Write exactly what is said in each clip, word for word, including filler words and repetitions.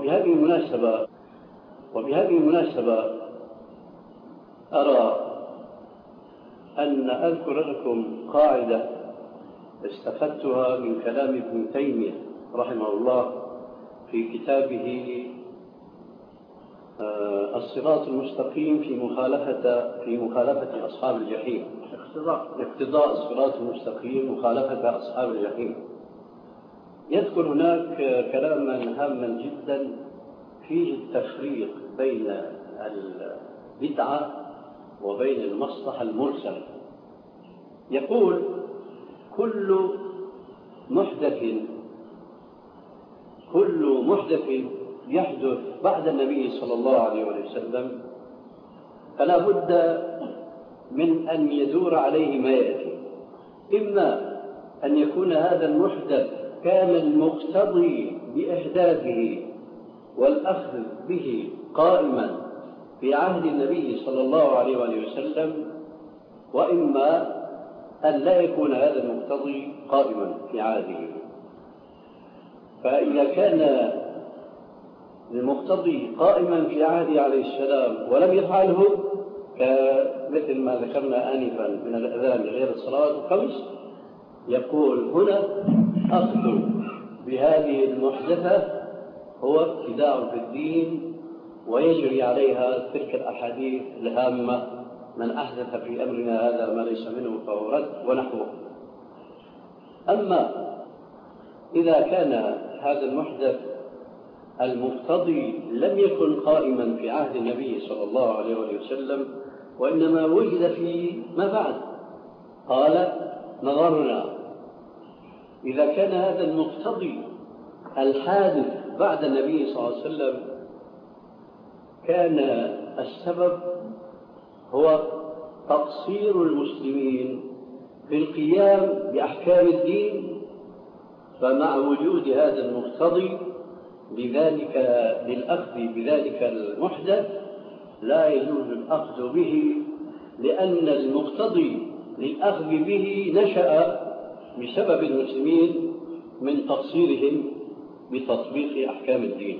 وبهذه المناسبة وبهذه المناسبة أرى أن أذكر لكم قاعدة استفدتها من كلام ابن تيمية رحمه الله في كتابه الصراط المستقيم في مخالفة في مخالفة أصحاب الجحيم. اقتضاء الصراط المستقيم مخالفة أصحاب الجحيم. يذكر هناك كلاما هاما جدا فيه التفريق بين البدعة وبين المصلحة المرسلة. يقول: كل محدث كل محدث يحدث بعد النبي صلى الله عليه وسلم فلا بد من أن يدور عليه ما يأتي، إما أن يكون هذا المحدث كان المقتضي بإحداثه والأخذ به قائما في عهد النبي صلى الله عليه وسلم، وإما أن لا يكون هذا المقتضي قائما في عهده. فإذا كان المقتضي قائما في عهده عليه السلام ولم يفعله، كمثل ما ذكرنا آنفا من الأذان غير الصلاة الخمس، يقول هنا أخذ بهذه المحدثة هو ابتداع في الدين، ويجري عليها تلك الأحاديث الهامة: من أحدث في أمرنا هذا ما ليس منه فهو رد ونحوه. أما إذا كان هذا المحدث المقتضي لم يكن قائما في عهد النبي صلى الله عليه وسلم وإنما وجد في ما بعد، قال: نظرنا إذا كان هذا المقتضي الحادث بعد النبي صلى الله عليه وسلم كان السبب هو تقصير المسلمين في القيام بأحكام الدين، فمع وجود هذا المقتضي لذلك للأخذ بذلك المحدث لا يجوز الأخذ به، لأن المقتضي للأخذ به نشأ بسبب المسلمين من تقصيرهم بتطبيق أحكام الدين.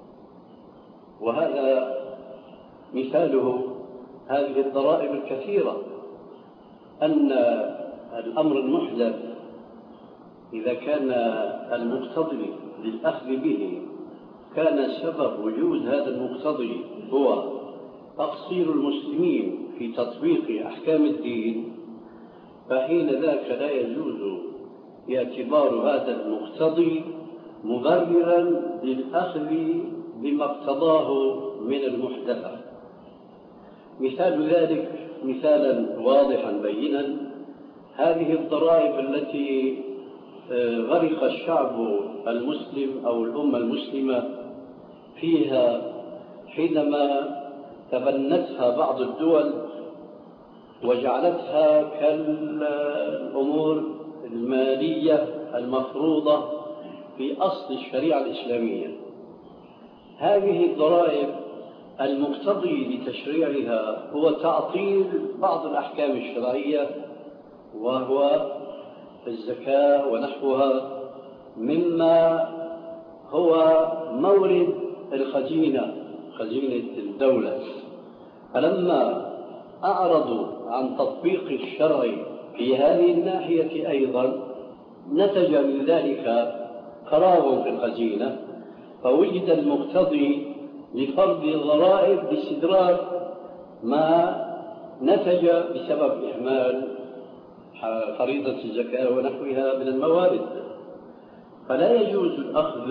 وهذا مثاله هذه الضرائب الكثيرة، أن الأمر المحدث إذا كان المقتضي للأخذ به كان سبب وجود هذا المقتضي هو تقصير المسلمين في تطبيق أحكام الدين، فحين ذاك لا يجوز اعتبار هذا المقتضي مبررا للأخذ بما اقتضاه من المحدثة. مثال ذلك مثالا واضحا بينا هذه الضرائب التي غرق الشعب المسلم أو الأمة المسلمة فيها حينما تبنتها بعض الدول وجعلتها كالأمور المالية المفروضة في أصل الشريعة الإسلامية. هذه الضرائب المقتضي لتشريعها هو تعطيل بعض الأحكام الشرعية، وهو الزكاة ونحوها، مما هو مورد الخزينة، خزينة الدولة. فلما أعرضوا عن تطبيق الشرع في هذه الناحية أيضا نتج من ذلك خراب في الخزينة، فوجد المقتضي لفرض الضرائب باستدراج ما نتج بسبب إهمال فريضة الزكاة ونحوها من الموارد. فلا يجوز الأخذ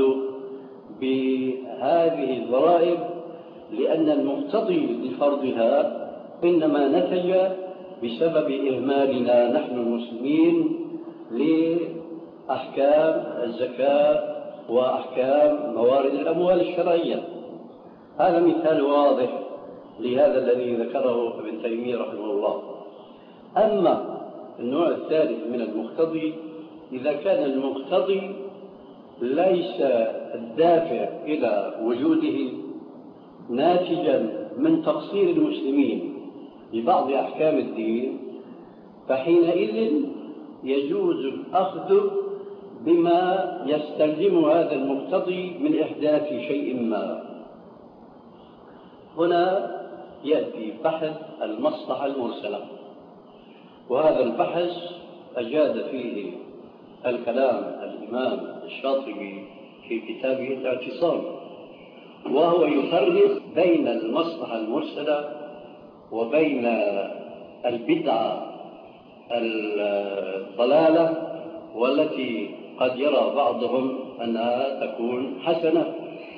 بهذه الضرائب لأن المقتضي لفرضها إنما نتج بسبب إهمالنا نحن المسلمين لأحكام الزكاة وأحكام موارد الأموال الشرعية. هذا مثال واضح لهذا الذي ذكره ابن تيمية رحمه الله. أما النوع الثالث من المقتضي إذا كان المقتضي ليس الدافع إلى وجوده ناتجا من تقصير المسلمين ببعض أحكام الدين، فحينئذ يجوز الأخذ بما يستلزم هذا المقتضي من إحداث شيء ما. هنا يأتي بحث المصلحة المرسلة، وهذا البحث أجاد فيه الكلام الإمام الشاطبي في كتابه الاعتصام، وهو يفرق بين المصلحة المرسلة وبين البدعة الضلالة والتي قد يرى بعضهم أنها تكون حسنة.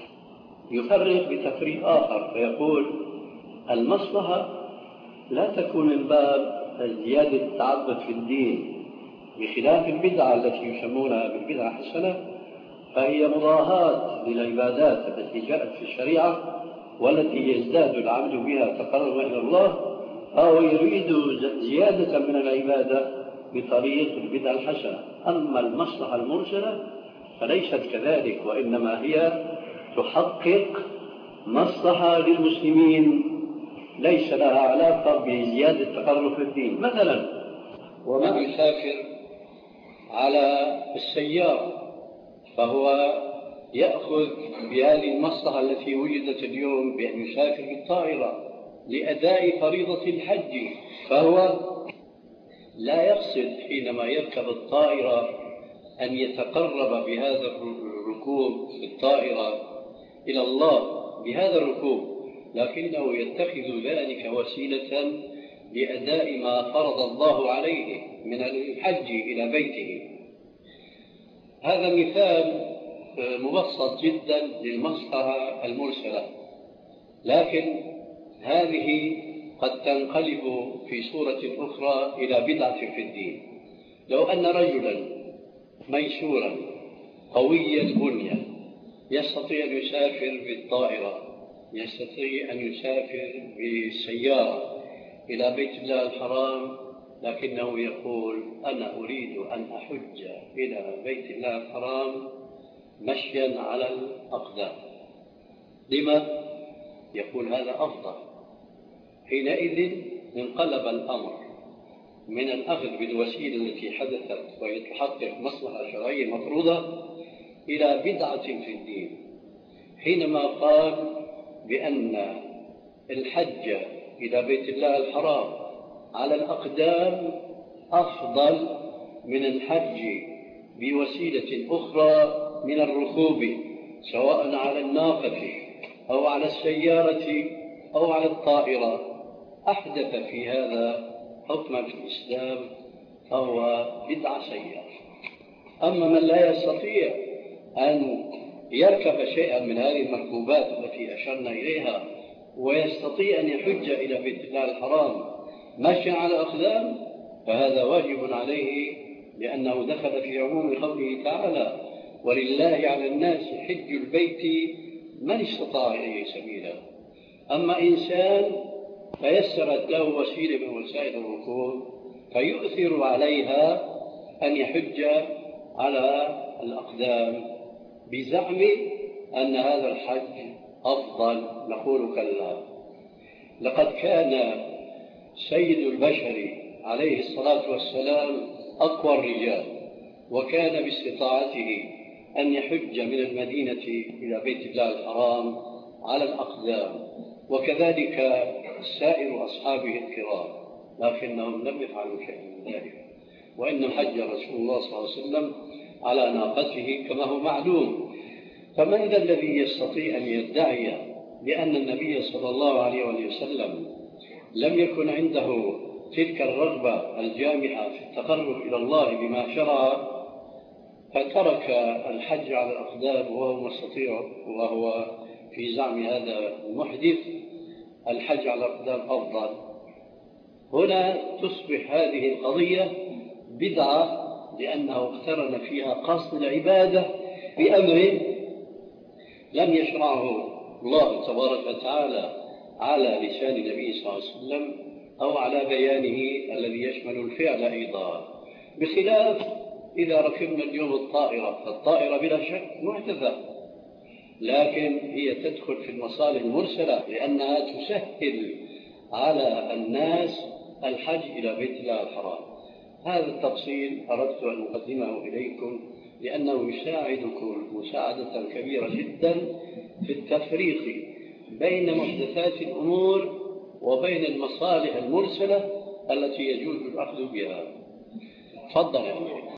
يفرق بتفريق آخر فيقول المصلحة لا تكون من باب زيادة التعبد في الدين، بخلاف البدعة التي يسمونها بالبدعة حسنة، فهي مضاهاة للعبادات التي جاءت في الشريعة والتي يزداد العبد بها تقربا إلى الله، فهو يريد زيادة من العبادة بطريق البدعة الحسنة. أما المصلحة المرسلة فليست كذلك، وإنما هي تحقق مصلحة للمسلمين ليس لها علاقة بزيادة التقرب في الدين. مثلا ومن يسافر على السيارة فهو يأخذ بهذه المصلحة التي وجدت اليوم بأن يسافر بالطائرة لأداء فريضة الحج، فهو لا يقصد حينما يركب الطائرة أن يتقرب بهذا الركوب بالطائرة إلى الله بهذا الركوب، لكنه يتخذ ذلك وسيلة لأداء ما فرض الله عليه من الحج إلى بيته. هذا مثال مبسط جدا للمصلحة المرسلة، لكن هذه قد تنقلب في صورة أخرى إلى بدعة في الدين. لو أن رجلا ميسورا قوي البنية يستطيع أن يسافر بالطائرة، يستطيع أن يسافر بالسيارة إلى بيت الله الحرام، لكنه يقول أنا أريد أن أحج إلى بيت الله الحرام مشيا على الأقدام. لما؟ يقول هذا أفضل. حينئذ انقلب الأمر من الأخذ بالوسيلة التي حدثت ويتحقق مصلحة شرعية مفروضة إلى بدعة في الدين، حينما قال بأن الحج إلى بيت الله الحرام على الأقدام أفضل من الحج بوسيلة أخرى من الركوب، سواء على الناقة أو على السيارة أو على الطائرة. أحدث في هذا حكما في الإسلام فهو بدعة سيئة. أما من لا يستطيع أن يركب شيئا من هذه المركوبات التي أشرنا إليها ويستطيع أن يحج إلى بيت الله الحرام ماشيا على أقدام، فهذا واجب عليه، لأنه دخل في عموم قوله تعالى ولله على الناس حج البيت من استطاع إليه سبيلا. أما إنسان فيسرت له وسيلة من وسائل الركوب فيؤثر عليها أن يحج على الأقدام بزعم أن هذا الحج أفضل، نقول كلا. لقد كان سيد البشر عليه الصلاة والسلام أقوى الرجال، وكان باستطاعته أن يحج من المدينة إلى بيت الله الحرام على الأقدام، وكذلك سائر أصحابه الكرام، لكنهم لم يفعلوا شيئا من ذلك، وإن حج رسول الله صلى الله عليه وسلم على ناقته كما هو معلوم. فمن ذا الذي يستطيع أن يدعي بأن النبي صلى الله عليه وسلم لم يكن عنده تلك الرغبة الجامحة في التقرب إلى الله بما شرع، فترك الحج على الأقدام وهو مستطيع، وهو في زعم هذا المحدث الحج على الأقدام أفضل؟ هنا تصبح هذه القضية بدعة، لأنه اقترن فيها قصد العبادة بأمر لم يشرعه الله تبارك وتعالى على لسان النبي صلى الله عليه وسلم أو على بيانه الذي يشمل الفعل أيضا، بخلاف إذا ركبنا اليوم الطائرة، فالطائرة بلا شك محدثة، لكن هي تدخل في المصالح المرسلة لأنها تسهل على الناس الحج إلى بيت الله الحرام. هذا التفصيل أردت أن أقدمه إليكم لأنه يساعدكم مساعدة كبيرة جدا في التفريق بين محدثات الأمور وبين المصالح المرسلة التي يجوز الأخذ بها. تفضل يا أمير.